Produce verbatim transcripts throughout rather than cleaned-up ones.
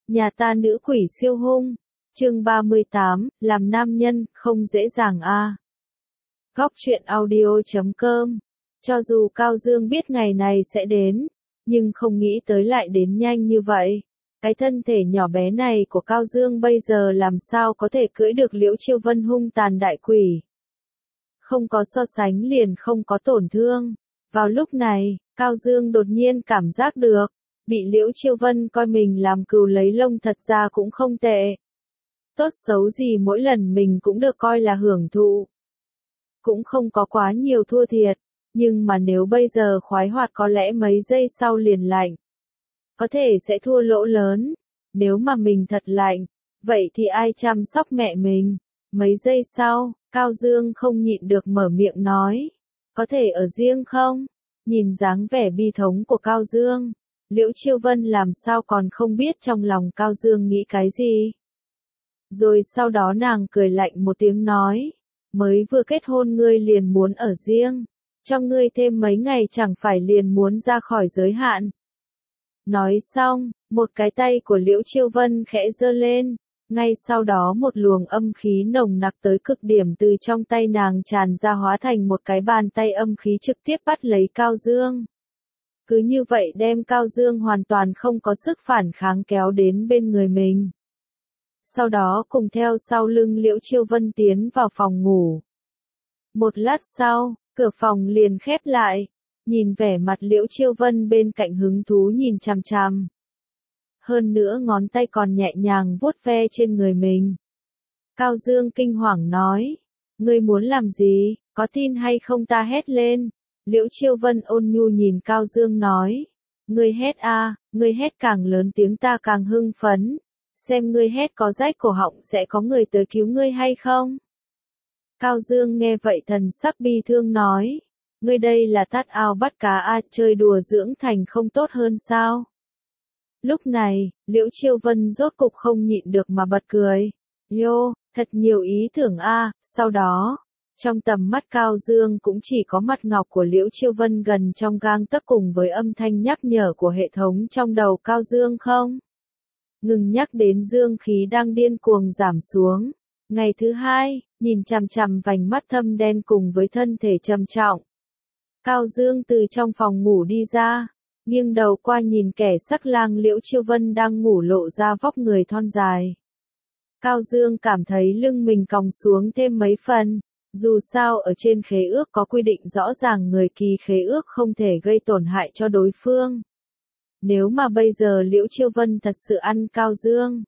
Nhà ta nữ quỷ siêu hung. Chương ba mươi tám, làm nam nhân, không dễ dàng a. À. Góc truyện audio chấm com. Cho dù Cao Dương biết ngày này sẽ đến, nhưng không nghĩ tới lại đến nhanh như vậy. Cái thân thể nhỏ bé này của Cao Dương bây giờ làm sao có thể cưỡi được Liễu Chiêu Vân hung tàn đại quỷ. Không có so sánh liền không có tổn thương. Vào lúc này, Cao Dương đột nhiên cảm giác được, bị Liễu Chiêu Vân coi mình làm cừu lấy lông thật ra cũng không tệ. Tốt xấu gì mỗi lần mình cũng được coi là hưởng thụ. Cũng không có quá nhiều thua thiệt, nhưng mà nếu bây giờ khoái hoạt có lẽ mấy giây sau liền lạnh. Có thể sẽ thua lỗ lớn. Nếu mà mình thật lạnh, vậy thì ai chăm sóc mẹ mình? Mấy giây sau, Cao Dương không nhịn được mở miệng nói. Có thể ở riêng không? Nhìn dáng vẻ bi thống của Cao Dương, Liễu Chiêu Vân làm sao còn không biết trong lòng Cao Dương nghĩ cái gì. Rồi sau đó nàng cười lạnh một tiếng nói. Mới vừa kết hôn ngươi liền muốn ở riêng. Cho ngươi thêm mấy ngày chẳng phải liền muốn ra khỏi giới hạn. Nói xong, một cái tay của Liễu Chiêu Vân khẽ giơ lên. Ngay sau đó một luồng âm khí nồng nặc tới cực điểm từ trong tay nàng tràn ra hóa thành một cái bàn tay âm khí trực tiếp bắt lấy Cao Dương. Cứ như vậy đem Cao Dương hoàn toàn không có sức phản kháng kéo đến bên người mình. Sau đó cùng theo sau lưng Liễu Chiêu Vân tiến vào phòng ngủ. Một lát sau, cửa phòng liền khép lại, nhìn vẻ mặt Liễu Chiêu Vân bên cạnh hứng thú nhìn chằm chằm. Hơn nữa ngón tay còn nhẹ nhàng vuốt ve trên người mình. Cao Dương kinh hoàng nói, ngươi muốn làm gì, có tin hay không ta hét lên. Liễu Chiêu Vân ôn nhu nhìn Cao Dương nói, ngươi hét a, à, ngươi hét càng lớn tiếng ta càng hưng phấn. Xem ngươi hét có rách cổ họng sẽ có người tới cứu ngươi hay không? Cao Dương nghe vậy thần sắc bi thương nói, ngươi đây là tát ao bắt cá a, à, chơi đùa dưỡng thành không tốt hơn sao? Lúc này, Liễu Chiêu Vân rốt cục không nhịn được mà bật cười. Yo, thật nhiều ý tưởng a. À. Sau đó, trong tầm mắt Cao Dương cũng chỉ có mặt ngọc của Liễu Chiêu Vân gần trong gang tấc cùng với âm thanh nhắc nhở của hệ thống trong đầu Cao Dương không? Ngừng nhắc đến dương khí đang điên cuồng giảm xuống. Ngày thứ hai, nhìn chằm chằm vành mắt thâm đen cùng với thân thể trầm trọng. Cao Dương từ trong phòng ngủ đi ra, nghiêng đầu qua nhìn kẻ sắc lang Liễu Chiêu Vân đang ngủ lộ ra vóc người thon dài. Cao Dương cảm thấy lưng mình còng xuống thêm mấy phần, dù sao ở trên khế ước có quy định rõ ràng người ký khế ước không thể gây tổn hại cho đối phương. Nếu mà bây giờ Liễu Chiêu Vân thật sự ăn Cao Dương,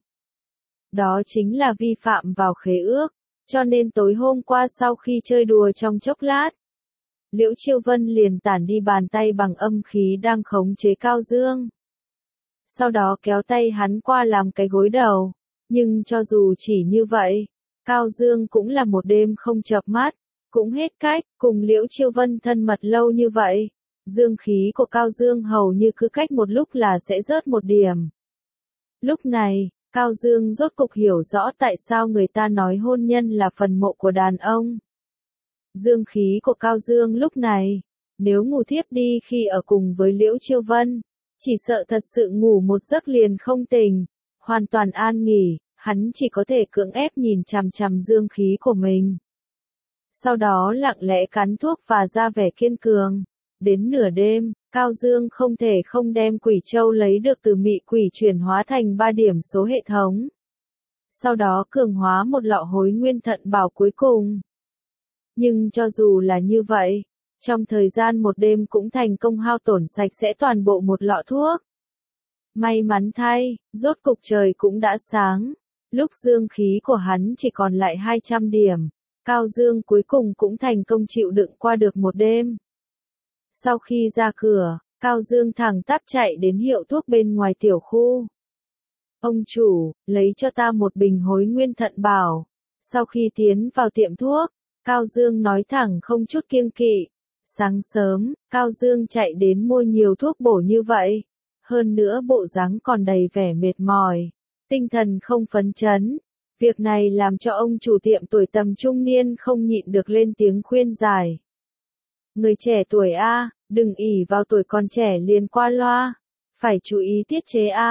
đó chính là vi phạm vào khế ước, cho nên tối hôm qua sau khi chơi đùa trong chốc lát, Liễu Chiêu Vân liền tản đi bàn tay bằng âm khí đang khống chế Cao Dương. Sau đó kéo tay hắn qua làm cái gối đầu, nhưng cho dù chỉ như vậy, Cao Dương cũng là một đêm không chợp mắt, cũng hết cách, cùng Liễu Chiêu Vân thân mật lâu như vậy. Dương khí của Cao Dương hầu như cứ cách một lúc là sẽ rớt một điểm. Lúc này, Cao Dương rốt cục hiểu rõ tại sao người ta nói hôn nhân là phần mộ của đàn ông. Dương khí của Cao Dương lúc này, nếu ngủ thiếp đi khi ở cùng với Liễu Chiêu Vân, chỉ sợ thật sự ngủ một giấc liền không tỉnh, hoàn toàn an nghỉ, hắn chỉ có thể cưỡng ép nhìn chằm chằm dương khí của mình. Sau đó lặng lẽ cắn thuốc và ra vẻ kiên cường. Đến nửa đêm, Cao Dương không thể không đem quỷ châu lấy được từ mị quỷ chuyển hóa thành ba điểm số hệ thống. Sau đó cường hóa một lọ hối nguyên thận bảo cuối cùng. Nhưng cho dù là như vậy, trong thời gian một đêm cũng thành công hao tổn sạch sẽ toàn bộ một lọ thuốc. May mắn thay, rốt cục trời cũng đã sáng. Lúc dương khí của hắn chỉ còn lại hai trăm điểm, Cao Dương cuối cùng cũng thành công chịu đựng qua được một đêm. Sau khi ra cửa, Cao Dương thẳng tắp chạy đến hiệu thuốc bên ngoài tiểu khu. Ông chủ, lấy cho ta một bình hối nguyên thận bảo. Sau khi tiến vào tiệm thuốc, Cao Dương nói thẳng không chút kiêng kỵ. Sáng sớm, Cao Dương chạy đến mua nhiều thuốc bổ như vậy. Hơn nữa bộ dáng còn đầy vẻ mệt mỏi, tinh thần không phấn chấn. Việc này làm cho ông chủ tiệm tuổi tầm trung niên không nhịn được lên tiếng khuyên giải. Người trẻ tuổi a, đừng ỷ vào tuổi còn trẻ liền qua loa, phải chú ý tiết chế a.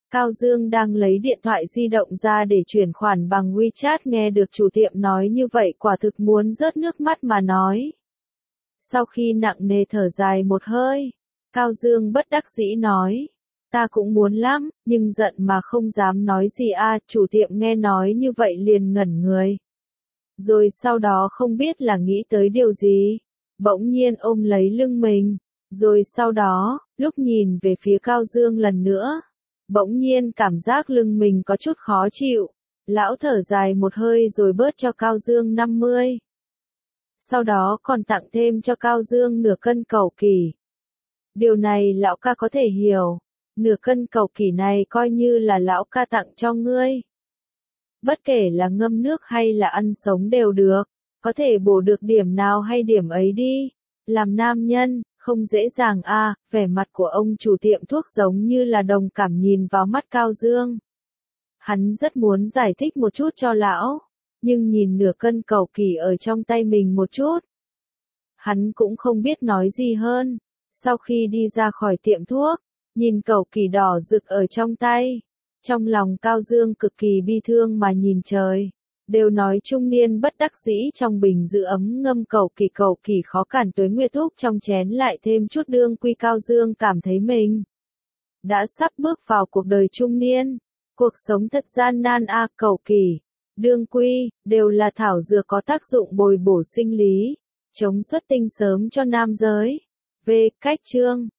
Cao Dương đang lấy điện thoại di động ra để chuyển khoản bằng WeChat, nghe được chủ tiệm nói như vậy quả thực muốn rớt nước mắt mà nói. Sau khi nặng nề thở dài một hơi, Cao Dương bất đắc dĩ nói, ta cũng muốn lắm, nhưng giận mà không dám nói gì a. Chủ tiệm nghe nói như vậy liền ngẩn người. Rồi sau đó không biết là nghĩ tới điều gì, bỗng nhiên ôm lấy lưng mình. Rồi sau đó, lúc nhìn về phía Cao Dương lần nữa, bỗng nhiên cảm giác lưng mình có chút khó chịu. Lão thở dài một hơi rồi bớt cho Cao Dương năm mươi. Sau đó còn tặng thêm cho Cao Dương nửa cân cẩu kỳ. Điều này lão ca có thể hiểu. Nửa cân cẩu kỳ này coi như là lão ca tặng cho ngươi. Bất kể là ngâm nước hay là ăn sống đều được. Có thể bổ được điểm nào hay điểm ấy đi. Làm nam nhân, không dễ dàng a. À, vẻ mặt của ông chủ tiệm thuốc giống như là đồng cảm nhìn vào mắt Cao Dương. Hắn rất muốn giải thích một chút cho lão, nhưng nhìn nửa cân cẩu kỳ ở trong tay mình một chút. Hắn cũng không biết nói gì hơn. Sau khi đi ra khỏi tiệm thuốc, nhìn cẩu kỳ đỏ rực ở trong tay. Trong lòng Cao Dương cực kỳ bi thương mà nhìn trời. Đều nói trung niên bất đắc dĩ trong bình giữ ấm ngâm cẩu kỳ cẩu kỳ khó cản Tuế Nguyệt thuốc trong chén lại thêm chút đương quy. Cao Dương cảm thấy mình đã sắp bước vào cuộc đời trung niên. Cuộc sống thật gian nan a. À, cẩu kỳ, đương quy, đều là thảo dược có tác dụng bồi bổ sinh lý, chống xuất tinh sớm cho nam giới. Về cách chương